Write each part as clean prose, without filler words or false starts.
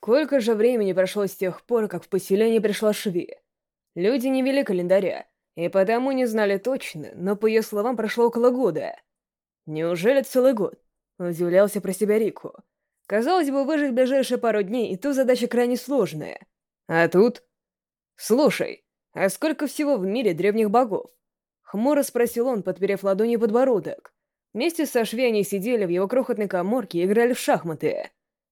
Сколько же времени прошло с тех пор, как в поселение пришла Шви? Люди не вели календаря, и потому не знали точно, но по ее словам прошло около года. Неужели целый год? Удивлялся про себя Рику. Казалось бы, выжить в ближайшие пару дней, и то задача крайне сложная. А тут... Слушай, а сколько всего в мире древних богов? Хмуро спросил он, подперев ладонью подбородок. Вместе со Шви они сидели в его крохотной каморке и играли в шахматы.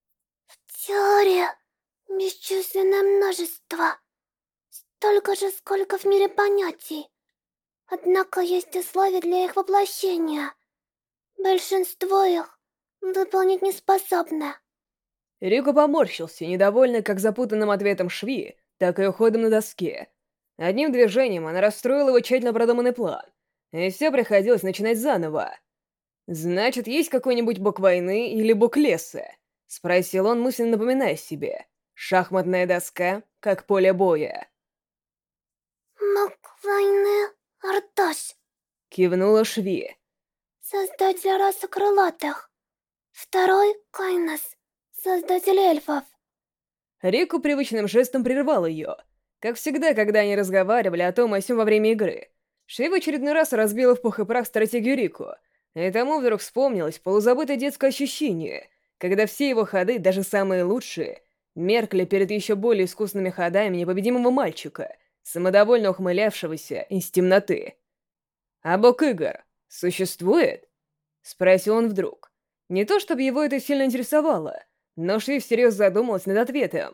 Теория. Бесчисленное множество. Столько же, сколько в мире понятий. Однако есть условия для их воплощения. Большинство их выполнить не способны. Рико поморщился, недовольный как запутанным ответом Шви, так и уходом на доске. Одним движением она расстроила его тщательно продуманный план, и все приходилось начинать заново. «Значит, есть какой-нибудь бог войны или бог леса?» — спросил он, мысленно напоминая себе. «Шахматная доска, как поле боя». Маг войны Арташ. Кивнула Шви. Создатель расы крылатых. Второй Кайнос. Создатель эльфов. Рику привычным жестом прервал ее. Как всегда, когда они разговаривали о том о сём во время игры. Шви в очередной раз разбила в пух и прах стратегию Рику, и тому вдруг вспомнилось полузабытое детское ощущение, когда все его ходы, даже самые лучшие, меркли перед еще более искусными ходами непобедимого мальчика, самодовольно ухмылявшегося из темноты. «А бог игр существует?» — спросил он вдруг. Не то чтобы его это сильно интересовало, но Шви всерьез задумалась над ответом.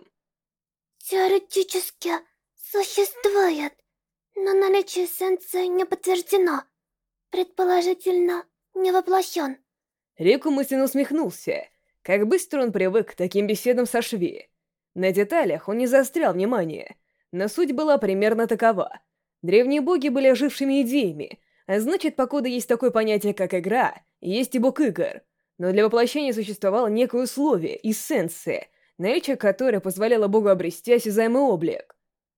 Теоретически существует, но наличие эссенции не подтверждено. Предположительно, не воплощен. Рику мысленно усмехнулся. Как быстро он привык к таким беседам со Шви. На деталях он не заострял внимание, но суть была примерно такова. Древние боги были ожившими идеями, а значит, покуда есть такое понятие, как игра, есть и бог игр. Но для воплощения существовало некое условие, эссенция, наличие которой позволяло богу обрести осязаемый облик.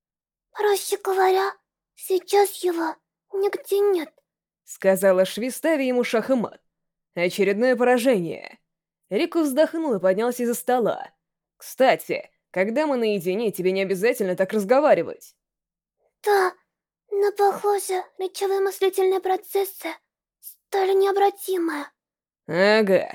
Проще говоря, сейчас его нигде нет. Сказала Шви, ставя ему шах и мат. Очередное поражение. Рику вздохнул и поднялся из-за стола. «Кстати, когда мы наедине, тебе не обязательно так разговаривать». Да, но похоже, речевые мыслительные процессы стали необратимы. «Ага.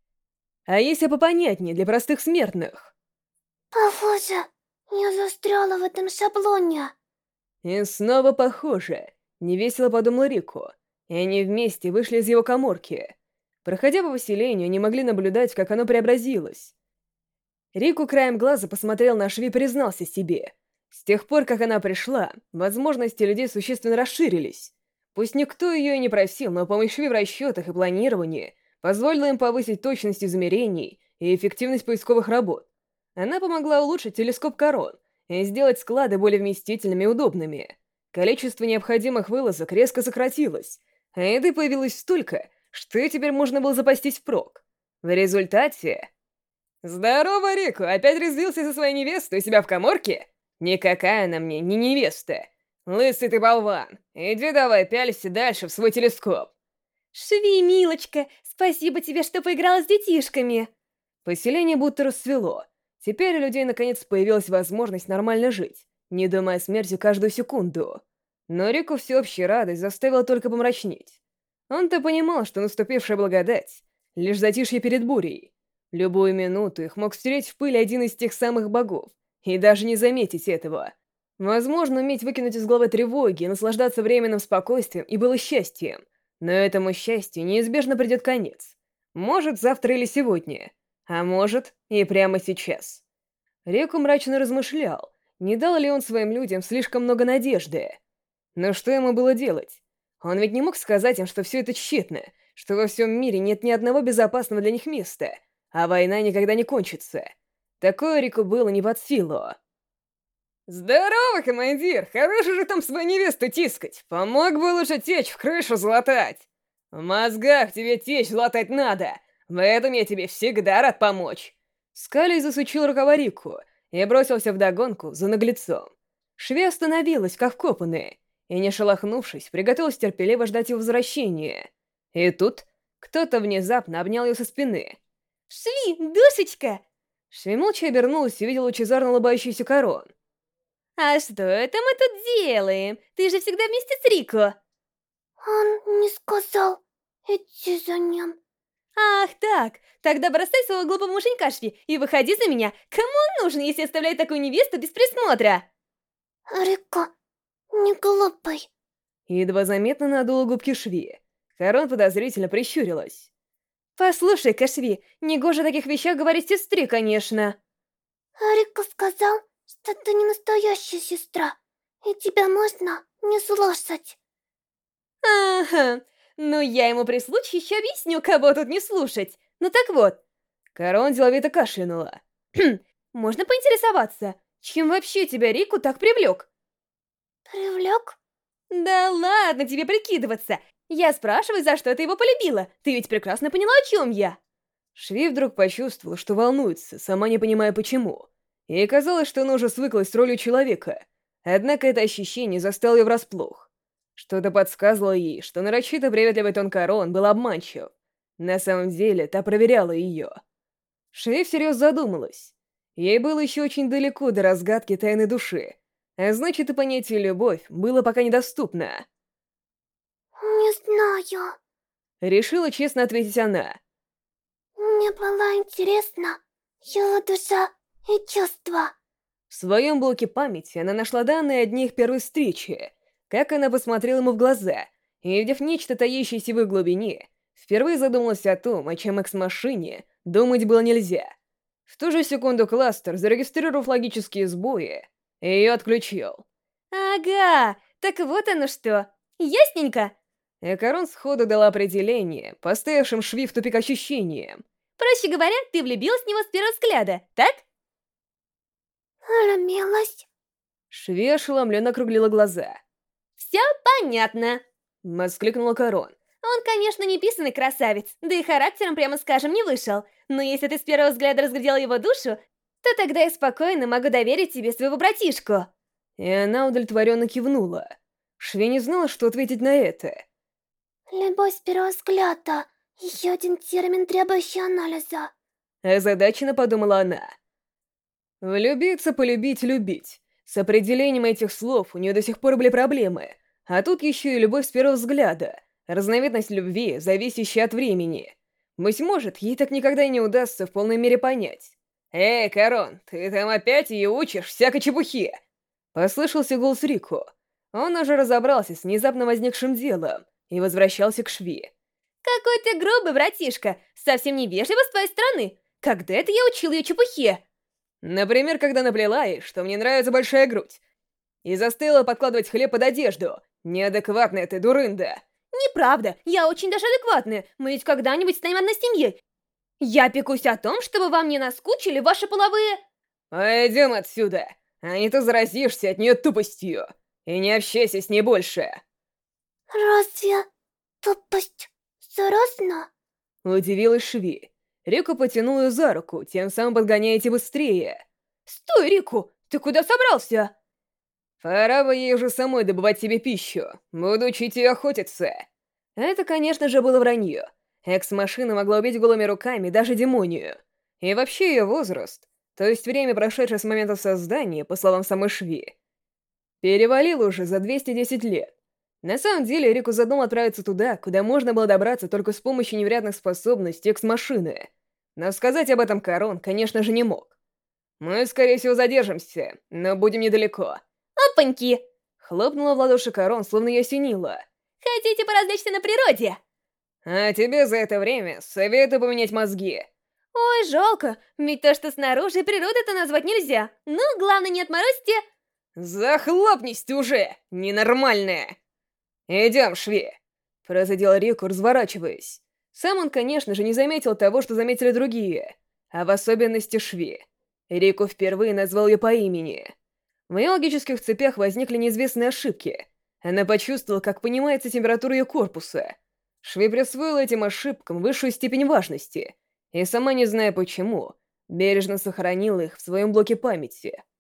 А если попонятнее для простых смертных?» Похоже, я застряла в этом шаблоне. И снова похоже. Невесело подумал Рику. И они вместе вышли из его каморки. Проходя по поселению, они могли наблюдать, как оно преобразилось. Рику краем глаза посмотрел на Шви и признался себе. С тех пор, как она пришла, возможности людей существенно расширились. Пусть никто ее и не просил, но помощь Шви в расчетах и планировании позволила им повысить точность измерений и эффективность поисковых работ. Она помогла улучшить телескоп Корон и сделать склады более вместительными и удобными. Количество необходимых вылазок резко сократилось, а еды появилось столько, что теперь можно было запастись впрок. В результате... «Здорово, Рику! Опять резвился со своей невестой у себя в каморке? Никакая она мне не невеста. Лысый ты болван. Иди давай, пялься дальше в свой телескоп». Шви, милочка, спасибо тебе, что поиграла с детишками. Поселение будто расцвело. Теперь у людей наконец появилась возможность нормально жить, не думая о смерти каждую секунду. Но Рику всеобщая радость заставила только помрачнеть. Он-то понимал, что наступившая благодать — лишь затишье перед бурей. Любую минуту их мог стереть в пыль один из тех самых богов, и даже не заметить этого. Возможно, уметь выкинуть из головы тревоги и наслаждаться временным спокойствием и было счастьем, но этому счастью неизбежно придет конец. Может, завтра или сегодня, а может, и прямо сейчас. Реку мрачно размышлял, не дал ли он своим людям слишком много надежды. Но что ему было делать? Он ведь не мог сказать им, что все это тщетно, что во всем мире нет ни одного безопасного для них места, а война никогда не кончится. Такое Рику было не под силу. «Здорово, командир! Хорошо же там свою невесту тискать! Помог бы лучше течь в крышу златать! В мозгах тебе течь златать надо! В этом я тебе всегда рад помочь!» Скали засучил рукава Рику и бросился вдогонку за наглецом. Шви остановилась, как вкопанная, и, не шелохнувшись, приготовилась терпеливо ждать его возвращения. И тут кто-то внезапно обнял ее со спины. Шви, душечка! Шви молча обернулась и увидела лучезарно улыбающийся Карон. А что это мы тут делаем? Ты же всегда вместе с Рико. Он не сказал идти за ним. Ах так, тогда бросай своего глупого муженька, Шви, и выходи за меня. Кому он нужен, если оставляет такую невесту без присмотра? Рико, не глупый. Едва заметно надула губки Шви. Карон подозрительно прищурилась. «Послушай-ка, Шви, негоже о таких вещах говорить сестре, конечно». Рико сказал, что ты не настоящая сестра, и тебя можно не слушать. Ага, ну я ему при случае еще объясню, кого тут не слушать. Ну так вот. Карон деловито кашлянула. Можно поинтересоваться, чем вообще тебя Рику так привлек? Привлек? Да ладно тебе прикидываться. Я спрашиваю, за что ты его полюбила. Ты ведь прекрасно поняла, о чем я. Шви вдруг почувствовала, что волнуется, сама не понимая почему. Ей казалось, что она уже свыклась с ролью человека. Однако это ощущение застало ее врасплох. Что-то подсказывало ей, что нарочито приветливый тон Карон был обманчив. На самом деле, та проверяла ее. Шви всерьез задумалась. Ей было еще очень далеко до разгадки тайны души, а значит и понятие «любовь» было пока недоступно. Не знаю. Решила честно ответить она. Мне было интересно его душа и чувства. В своем блоке памяти она нашла данные о дне их первой встречи, как она посмотрела ему в глаза, и, увидев нечто, таящееся в их глубине, впервые задумалась о том, о чем экс-машине думать было нельзя. В ту же секунду кластер, зарегистрировав логические сбои, ее отключил. Ага, так вот оно что. Ясненько. Экарон сходу дала определение, поставившим Шви в тупик ощущением. Проще говоря, ты влюбилась в него с первого взгляда, так? Влюбилась. Шви ошеломленно округлила глаза. Все понятно. Воскликнула Карон. Он, конечно, не писанный красавец, да и характером, прямо скажем, не вышел. Но если ты с первого взгляда разглядела его душу, то тогда я спокойно могу доверить тебе своего братишку. И она удовлетворенно кивнула. Шви не знала, что ответить на это. Любовь с первого взгляда. Еще один термин, требующий анализа. Озадаченно подумала она. Влюбиться, полюбить, любить. С определением этих слов у нее до сих пор были проблемы. А тут еще и любовь с первого взгляда. Разновидность любви, зависящая от времени. Быть может, ей так никогда и не удастся в полной мере понять. «Эй, Карон, ты там опять ее учишь всякой чепухе!» Послышался голос Рико. Он уже разобрался с внезапно возникшим делом и возвращался к Шви. Какой ты грубый, братишка! Совсем невежливо с твоей стороны! Когда это я учил ее чепухе? Например, когда наплела ей, что мне нравится большая грудь, и заставила подкладывать хлеб под одежду. Неадекватная ты, дурында. Неправда, я очень даже адекватная. Мы ведь когда-нибудь станем одной семьей. Я пекусь о том, чтобы вам не наскучили ваши половые... Пойдем отсюда, а не то заразишься от нее тупостью. И не общайся с ней больше. Разве тупость заразна? Удивилась Шви. Рику потянул ее за руку, тем самым подгоняя идти быстрее. Стой, Рику, ты куда собрался? Пора бы ей уже самой добывать себе пищу. Буду учить ее охотиться. Это, конечно же, было вранье. Экс-машина могла убить голыми руками даже демонию. И вообще ее возраст, то есть время, прошедшее с момента создания, по словам самой Шви, перевалило уже за 210 лет. На самом деле, Рику задумал отправиться туда, куда можно было добраться только с помощью невероятных способностей экс-машины. Но сказать об этом Карон, конечно же, не мог. Мы, скорее всего, задержимся, но будем недалеко. Опаньки! Хлопнула в ладоши Карон, словно ее осенило. Хотите поразвлечься на природе? А тебе за это время советую поменять мозги. Ой, жалко, ведь то, что снаружи, природой-то назвать нельзя. Ну, главное, не отморозьте... Захлопнись ты уже, ненормальная! Идем, Шви! Процедил Рику, разворачиваясь. Сам он, конечно же, не заметил того, что заметили другие, а в особенности Шви. Рику впервые назвал ее по имени. В ее логических цепях возникли неизвестные ошибки. Она почувствовала, как поднимается температура ее корпуса. Шви присвоила этим ошибкам высшую степень важности, и сама не зная почему, бережно сохранила их в своем блоке памяти.